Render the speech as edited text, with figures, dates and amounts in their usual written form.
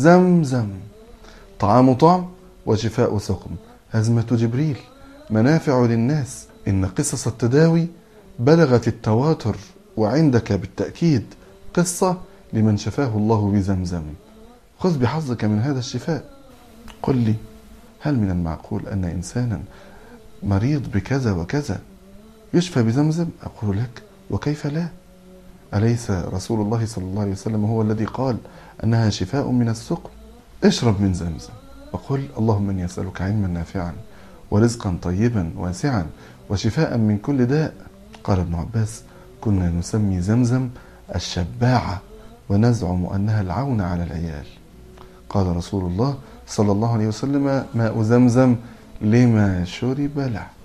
زمزم طعام طعم وشفاء سقم، هزمة جبريل، منافع للناس. إن قصص التداوي بلغت التواتر، وعندك بالتأكيد قصة لمن شفاه الله بزمزم. خذ بحظك من هذا الشفاء. قل لي، هل من المعقول أن إنسانا مريض بكذا وكذا يشفى بزمزم؟ أقول لك وكيف لا؟ أليس رسول الله صلى الله عليه وسلم هو الذي قال أنها شفاء من السقم؟ اشرب من زمزم وقل اللهم إني أسألك علما نافعا ورزقا طيبا واسعا وشفاء من كل داء. قال ابن عباس: كنا نسمي زمزم الشباعة ونزعم أنها العون على العيال. قال رسول الله صلى الله عليه وسلم: ماء زمزم لما شرب له.